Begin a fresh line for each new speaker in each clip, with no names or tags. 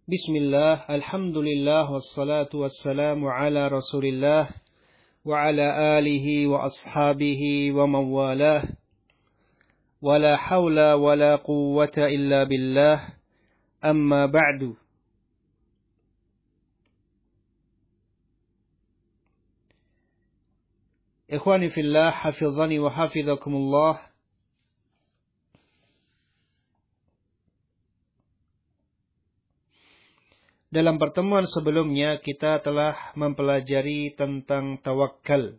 Bismillah, alhamdulillah, wassalatu wassalamu ala rasulillah, wa ala alihi wa ashabihi wa mawalah, wa la hawla wa la quwwata illa billah, amma ba'du. Ikhwani fillah, hafizani wa hafizakumullah. Dalam pertemuan sebelumnya kita telah mempelajari tentang tawakal.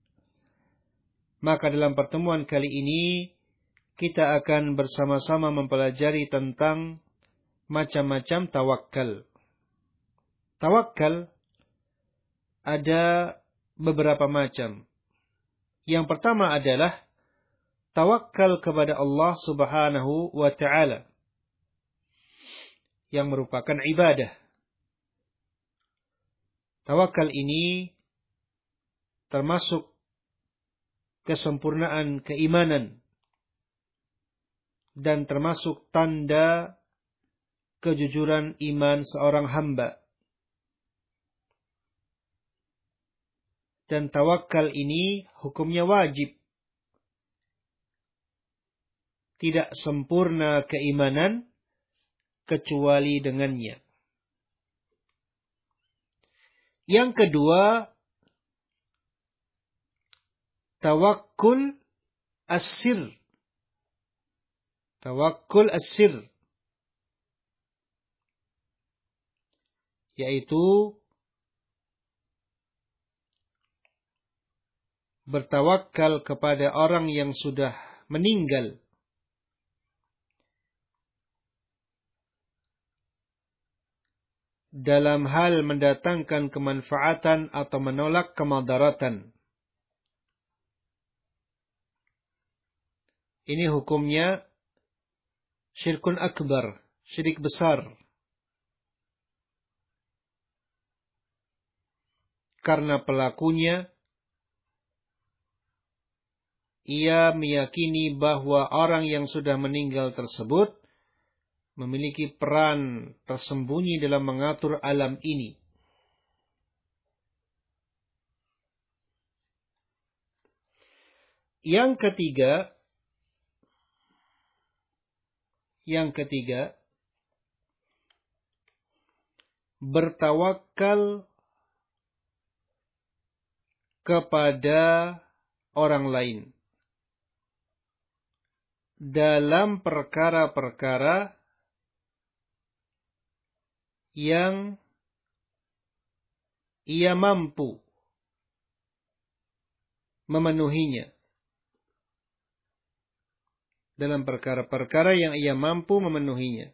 Maka dalam pertemuan kali ini kita akan bersama-sama mempelajari tentang macam-macam tawakal. Tawakal ada beberapa macam. Yang pertama adalah tawakal kepada Allah Subhanahu wa ta'ala yang merupakan ibadah. Tawakal ini termasuk kesempurnaan keimanan dan termasuk tanda kejujuran iman seorang hamba. Dan tawakal ini hukumnya wajib. Tidak sempurna keimanan kecuali dengannya. Yang kedua, tawakkul as-sir. Tawakkul as-sir, yaitu bertawakal kepada orang yang sudah meninggal dalam hal mendatangkan kemanfaatan atau menolak kemadaratan. Ini hukumnya syirkun akbar, syirik besar. Karena pelakunya ia meyakini bahwa orang yang sudah meninggal tersebut memiliki peran tersembunyi dalam mengatur alam ini. Yang ketiga, bertawakal kepada orang lain dalam perkara-perkara yang ia mampu memenuhinya. Dalam perkara-perkara yang ia mampu memenuhinya.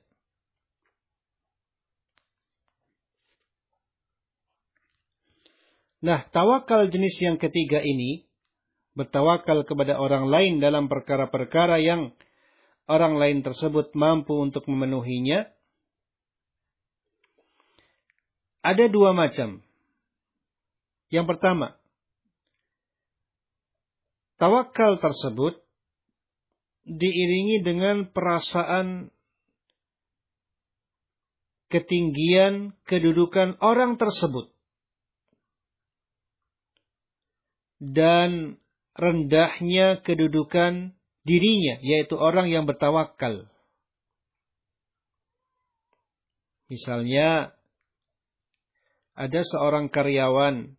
Nah, tawakal jenis yang ketiga ini, bertawakal kepada orang lain dalam perkara-perkara yang orang lain tersebut mampu untuk memenuhinya, ada dua macam. Yang pertama, tawakal tersebut diiringi dengan perasaan ketinggian kedudukan orang tersebut dan rendahnya kedudukan dirinya, yaitu orang yang bertawakal. Misalnya, ada seorang karyawan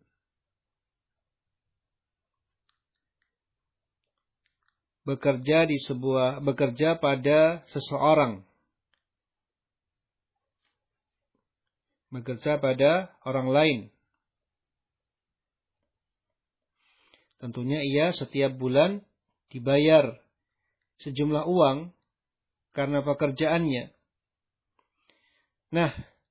bekerja pada seseorang, bekerja pada orang lain. Tentunya ia setiap bulan dibayar sejumlah uang karena pekerjaannya. Nah,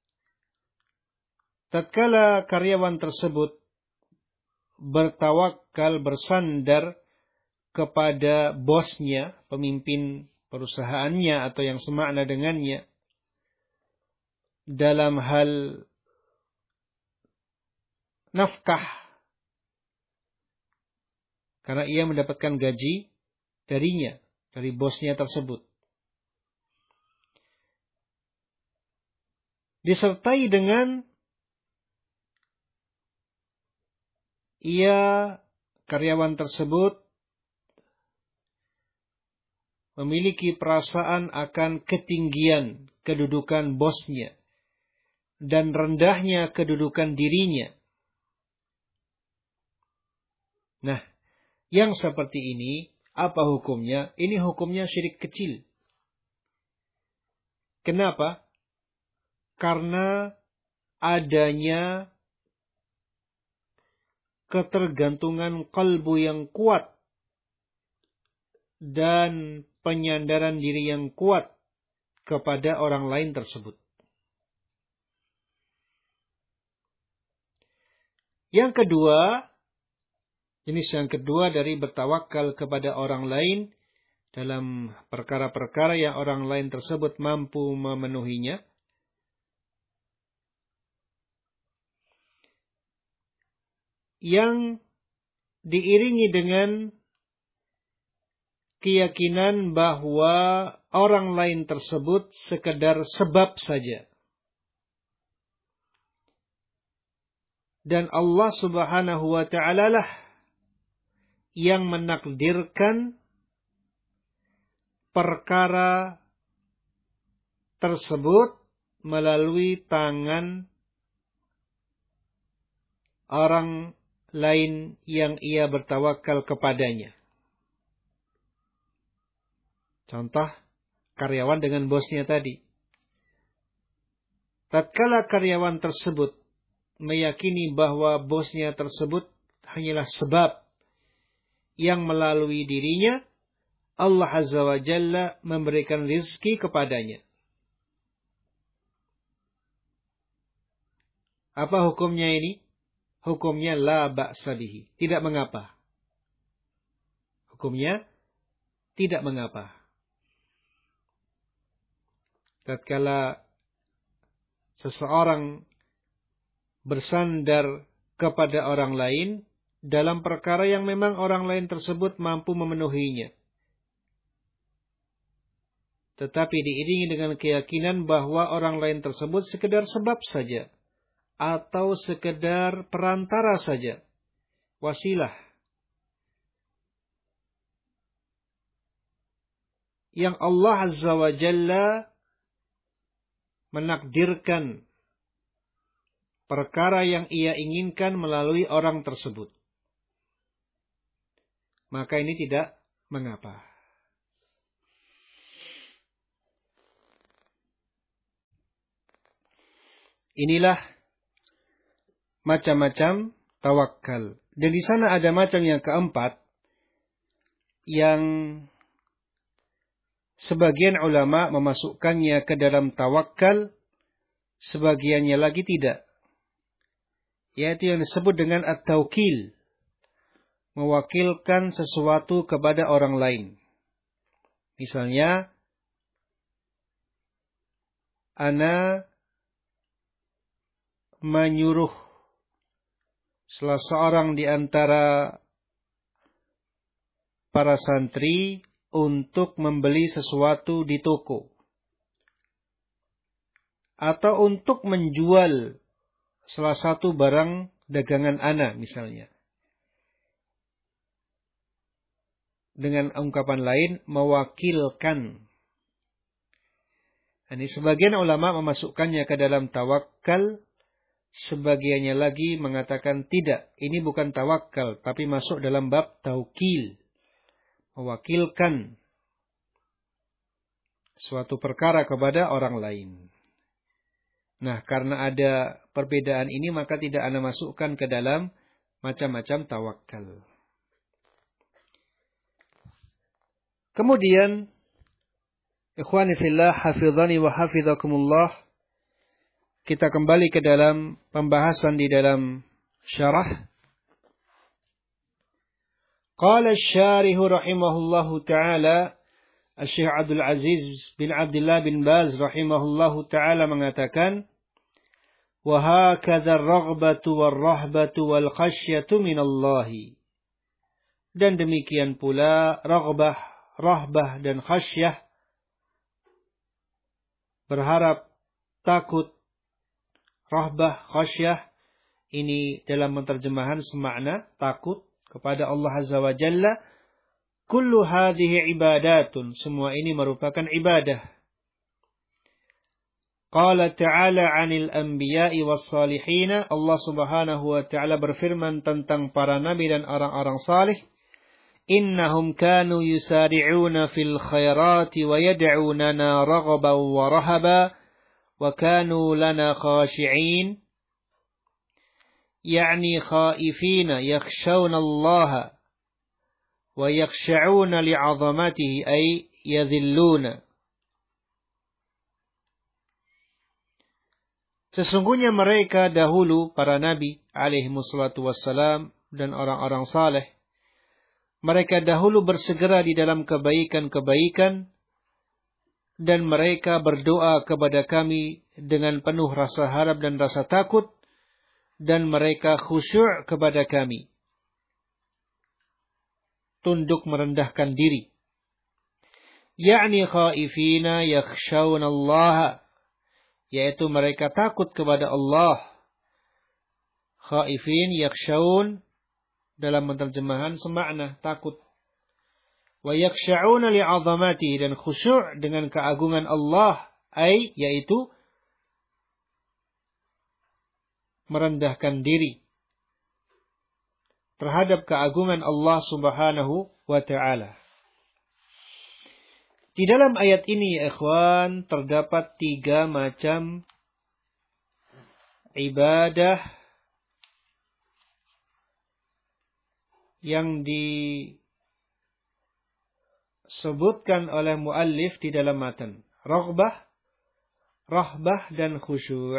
tatkala karyawan tersebut bertawakal, bersandar kepada bosnya, pemimpin perusahaannya atau yang semakna dengannya, dalam hal nafkah, karena ia mendapatkan gaji darinya, dari bosnya tersebut. disertai dengan karyawan tersebut memiliki perasaan akan ketinggian kedudukan bosnya dan rendahnya kedudukan dirinya. Nah, yang seperti ini, apa hukumnya? Ini hukumnya syirik kecil. Kenapa? Karena adanya ketergantungan kalbu yang kuat dan penyandaran diri yang kuat kepada orang lain tersebut. Yang kedua, jenis yang kedua dari bertawakal kepada orang lain dalam perkara-perkara yang orang lain tersebut mampu memenuhinya. Yang diiringi dengan keyakinan bahwa orang lain tersebut sekedar sebab saja. Dan Allah Subhanahu wa ta'ala lah yang menakdirkan perkara tersebut melalui tangan orang lain yang ia bertawakal kepadanya. Contoh, karyawan dengan bosnya tadi. Tatkala karyawan tersebut meyakini bahwa bosnya tersebut hanyalah sebab yang melalui dirinya, Allah Azza wa Jalla memberikan rizki kepadanya. Apa hukumnya ini? Hukumnya la ba'sa bihi. Tidak mengapa. Hukumnya tidak mengapa. Tatkala seseorang bersandar kepada orang lain dalam perkara yang memang orang lain tersebut mampu memenuhinya, tetapi diiringi dengan keyakinan bahwa orang lain tersebut sekedar sebab saja atau sekedar perantara saja, wasilah yang Allah Azza wa Jalla menakdirkan perkara yang ia inginkan melalui orang tersebut, maka ini tidak mengapa. Inilah macam-macam tawakal. Dan di sana ada macam yang keempat, yang sebagian ulama memasukkannya ke dalam tawakal, sebagiannya lagi tidak. Yaitu yang disebut dengan at-tawkil, mewakilkan sesuatu kepada orang lain. Misalnya, ana menyuruh salah seorang di antara para santri untuk membeli sesuatu di toko, atau untuk menjual salah satu barang dagangan ana misalnya. Dengan ungkapan lain, mewakilkan. Ini sebagian ulama memasukkannya ke dalam tawakal, sebagiannya lagi mengatakan tidak, ini bukan tawakal, tapi masuk dalam bab taukil, mewakilkan suatu perkara kepada orang lain. Nah, karena ada perbedaan ini, maka tidak ana masukkan ke dalam macam-macam tawakal. Kemudian, ikhwani fillah, hafizani wa hafizakumullah, kita kembali ke dalam pembahasan di dalam syarah. Qala asy-syarih rahimahullahu ta'ala, Syekh Abdul Aziz bin Abdullah bin Baz rahimahullahu ta'ala mengatakan, wa hakadha ar-raghbatu war-rahbatu wal-khasyatu minallahi. Dan demikian pula raghbah, rahbah dan khasyah, berharap, takut rahbah, khasyah, ini dalam terjemahan semakna takut kepada Allah Azza wa Jalla. Kullu hadhihi ibadatun, semua ini merupakan ibadah. Qala ta'ala 'anil anbiya'i was salihin, Allah Subhanahu wa ta'ala berfirman tentang para nabi dan orang-orang salih, innahum kanu yusari'una fil khairati wa yad'unana raghaban wa rahaba wa kanu lana khashi'in, yani khaifina yakhshawna Allah wa yakhsha'una li'azamatihi ay yadhilluna. Sesungguhnya mereka dahulu, para nabi alaihimussalatu wassalam dan orang-orang saleh, mereka dahulu bersegera di dalam kebaikan-kebaikan dan mereka berdoa kepada kami dengan penuh rasa harap dan rasa takut dan mereka khusyuk kepada kami, tunduk merendahkan diri. Ya'ni khaifina yakhshawna Allah, yaitu mereka takut kepada Allah. Khaifin yakhshawun dalam terjemahan semakna takut. Wa yakhsha'una li'azamati, dan khusyuk dengan keagungan Allah, yaitu merendahkan diri terhadap keagungan Allah Subhanahu wa ta'ala. Di dalam ayat ini, ya ikhwan, terdapat 3 macam ibadah yang disebutkan oleh muallif di dalam matan. Raghbah, rahbah, dan khusyuk.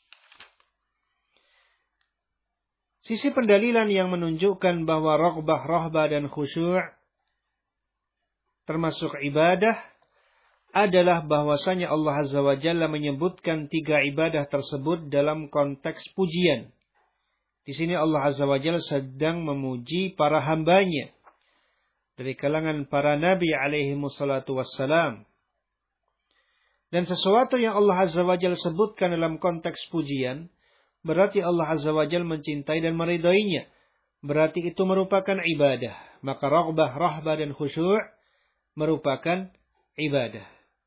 Sisi pendalilan yang menunjukkan bahwa raghbah, rahbah, dan khusyuk termasuk ibadah adalah bahwasanya Allah Azza wa Jalla menyebutkan 3 ibadah tersebut dalam konteks pujian. Di sini Allah Azza wa Jalla sedang memuji para hambanya dari kalangan para nabi alaihimussalatu wassalam. Dan sesuatu yang Allah Azza wa Jalla sebutkan dalam konteks pujian, berarti Allah Azza wa Jalla mencintai dan meridainya. Berarti itu merupakan ibadah. Maka raghbah, rahbah, dan khusyuk merupakan ibadah.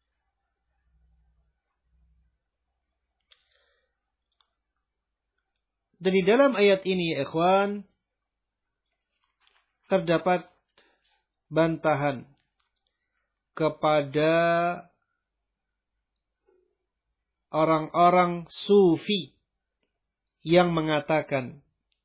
Dan di dalam ayat ini, ya ikhwan, terdapat bantahan kepada orang-orang sufi yang mengatakan,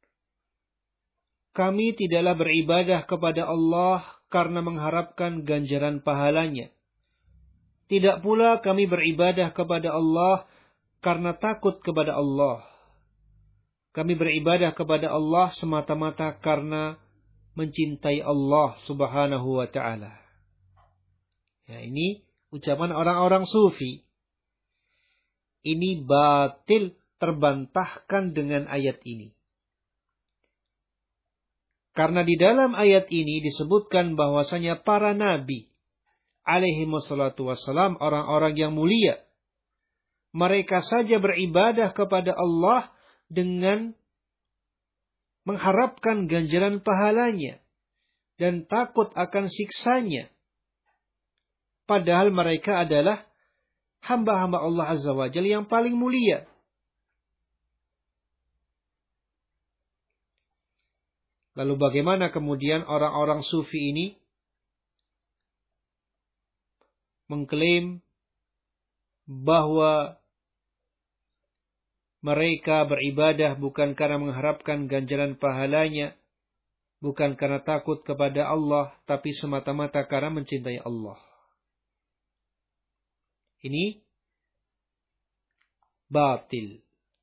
kami tidaklah beribadah kepada Allah karena mengharapkan ganjaran pahalanya. Tidak pula kami beribadah kepada Allah karena takut kepada Allah. Kami beribadah kepada Allah semata-mata karena mencintai Allah Subhanahu wa ta'ala. Ya, ini ucapan orang-orang sufi. Ini batil, terbantahkan dengan ayat ini. Karena di dalam ayat ini disebutkan bahwasanya para nabi alaihimussalatu wassalam, orang-orang yang mulia, mereka saja beribadah kepada Allah dengan mengharapkan ganjaran pahalanya dan takut akan siksanya. Padahal mereka adalah hamba-hamba Allah Azza wa Jalla yang paling mulia. Lalu bagaimana kemudian orang-orang sufi ini mengklaim bahwa mereka beribadah bukan karena mengharapkan ganjaran pahalanya, bukan karena takut kepada Allah, tapi semata-mata karena mencintai Allah. Ini batil.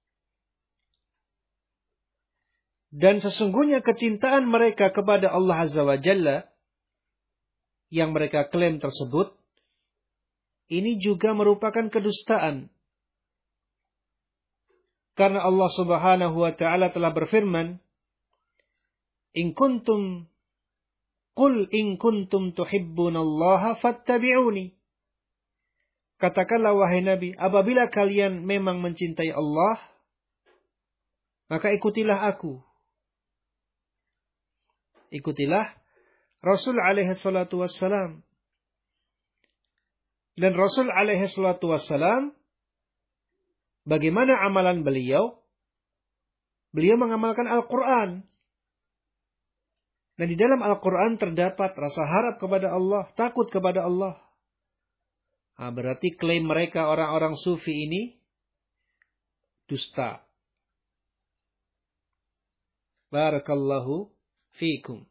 Dan sesungguhnya kecintaan mereka kepada Allah Azza wa Jalla yang mereka klaim tersebut, ini juga merupakan kedustaan. Karena Allah Subhanahu wa ta'ala telah berfirman, Qul in kuntum tuhibbunallaha fattabi'uni. Katakanlah wahai Nabi, apabila kalian memang mencintai Allah, maka ikutilah aku. Ikutilah Rasul alaihi salatu wassalam. Dan Rasul alaihi salatu wassalam, bagaimana amalan beliau? Beliau mengamalkan Al-Quran. Dan di dalam Al-Quran terdapat rasa harap kepada Allah, takut kepada Allah. Nah, berarti klaim mereka orang-orang sufi ini dusta. Barakallahu fiikum.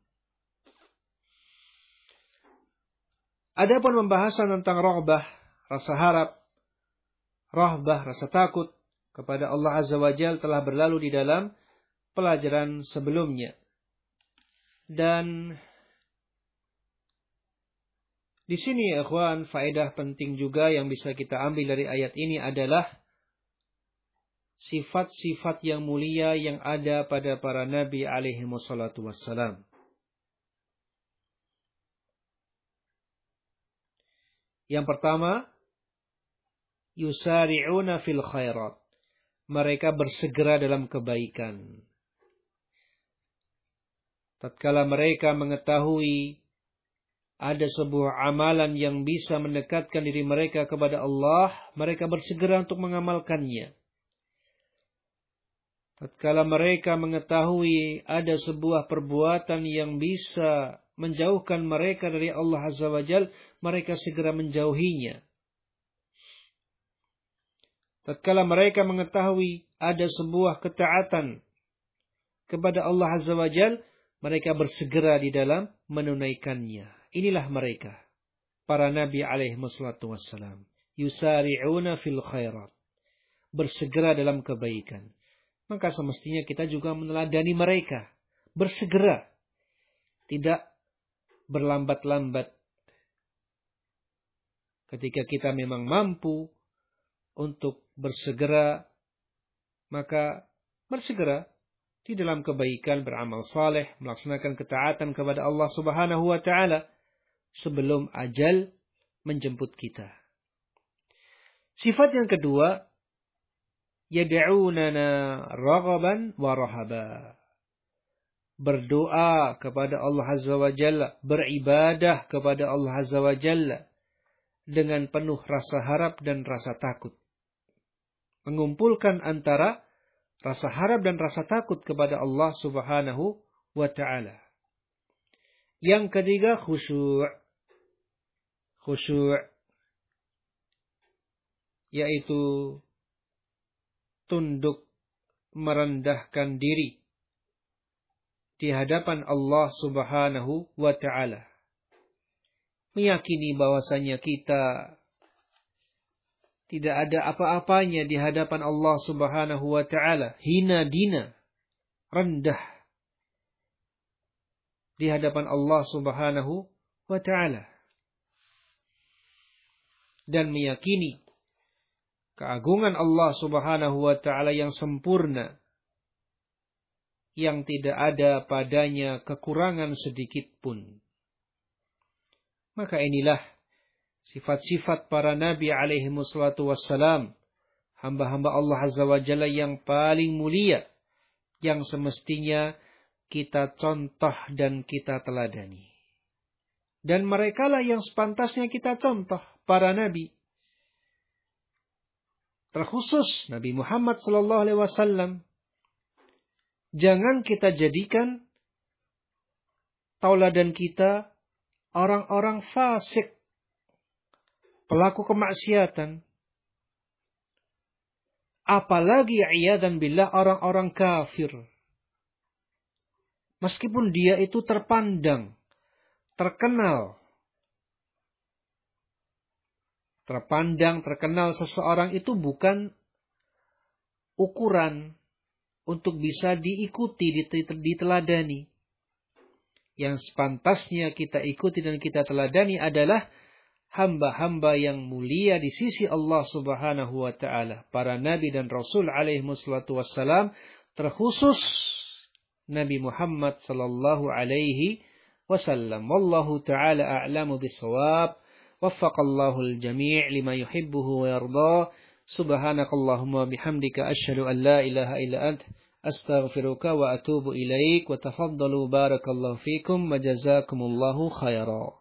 Adapun pembahasan tentang raghbah, rasa harap, rahbah, rasa takut kepada Allah Azza wa Jalla telah berlalu di dalam pelajaran sebelumnya. Dan di sini ikhwan, faedah penting juga yang bisa kita ambil dari ayat ini adalah sifat-sifat yang mulia yang ada pada para nabi alaihi wassalatu wassalam. Yang pertama, yusari'una fil khairat. Mereka bersegera dalam kebaikan. Tatkala mereka mengetahui ada sebuah amalan yang bisa mendekatkan diri mereka kepada Allah, mereka bersegera untuk mengamalkannya. Tatkala mereka mengetahui ada sebuah perbuatan yang bisa menjauhkan mereka dari Allah Azza wa Jalla, mereka segera menjauhinya. Tatkala mereka mengetahui ada sebuah ketaatan kepada Allah Azza wa Jalla, mereka bersegera di dalam menunaikannya. Inilah mereka, para nabi alaihi wassalatu wassalam. Yusari'una fil khairat. Bersegera dalam kebaikan. Maka semestinya kita juga meneladani mereka. Bersegera. Tidak berlambat-lambat. Ketika kita memang mampu untuk bersegera, maka bersegera di dalam kebaikan, beramal saleh, melaksanakan ketaatan kepada Allah Subhanahu wa taala sebelum ajal menjemput kita. Sifat yang kedua, yad'unana raghaban wa rahaba. Berdoa kepada Allah Azza wa Jalla, beribadah kepada Allah Azza wa Jalla dengan penuh rasa harap dan rasa takut. Mengumpulkan antara rasa harap dan rasa takut kepada Allah Subhanahu wa ta'ala. Yang ketiga, khusyuk. Khusyuk yaitu tunduk, merendahkan diri di hadapan Allah Subhanahu wa ta'ala. Meyakini bahwasanya kita tidak ada apa-apanya di hadapan Allah Subhanahu wa ta'ala. Hina dina. Rendah. Di hadapan Allah Subhanahu wa ta'ala. Dan meyakini keagungan Allah Subhanahu wa ta'ala yang sempurna. Yang tidak ada padanya kekurangan sedikit pun. Maka inilah sifat-sifat para nabi alaihi wassalatu wassalam, hamba-hamba Allah Azza wa Jalla yang paling mulia, yang semestinya kita contoh dan kita teladani. Dan merekalah yang sepantasnya kita contoh, para nabi. Terkhusus Nabi Muhammad sallallahu alaihi wasallam. Jangan kita jadikan tauladan kita orang-orang fasik, pelaku kemaksiatan. Apalagi iyadzan billah orang-orang kafir. Meskipun dia itu terpandang, terkenal. Terkenal seseorang itu bukan ukuran untuk bisa diikuti, diteladani. Yang sepantasnya kita ikuti dan kita teladani adalah hamba-hamba yang mulia di sisi Allah Subhanahu wa ta'ala. Para nabi dan rasul alaihi wassalatu wassalam, terkhusus Nabi Muhammad sallallahu alaihi wasallam. Wallahu ta'ala a'lamu bis-shawab. Waffaqallahu al-jami' lima yuhibbuhu wa yarda. Subhanakallahumma bihamdika asyhadu an la ilaha illa ant Astaghfiruka wa atubu ilaik wa tafaddalu barakallahu fikum wa jazakumullahu khairan.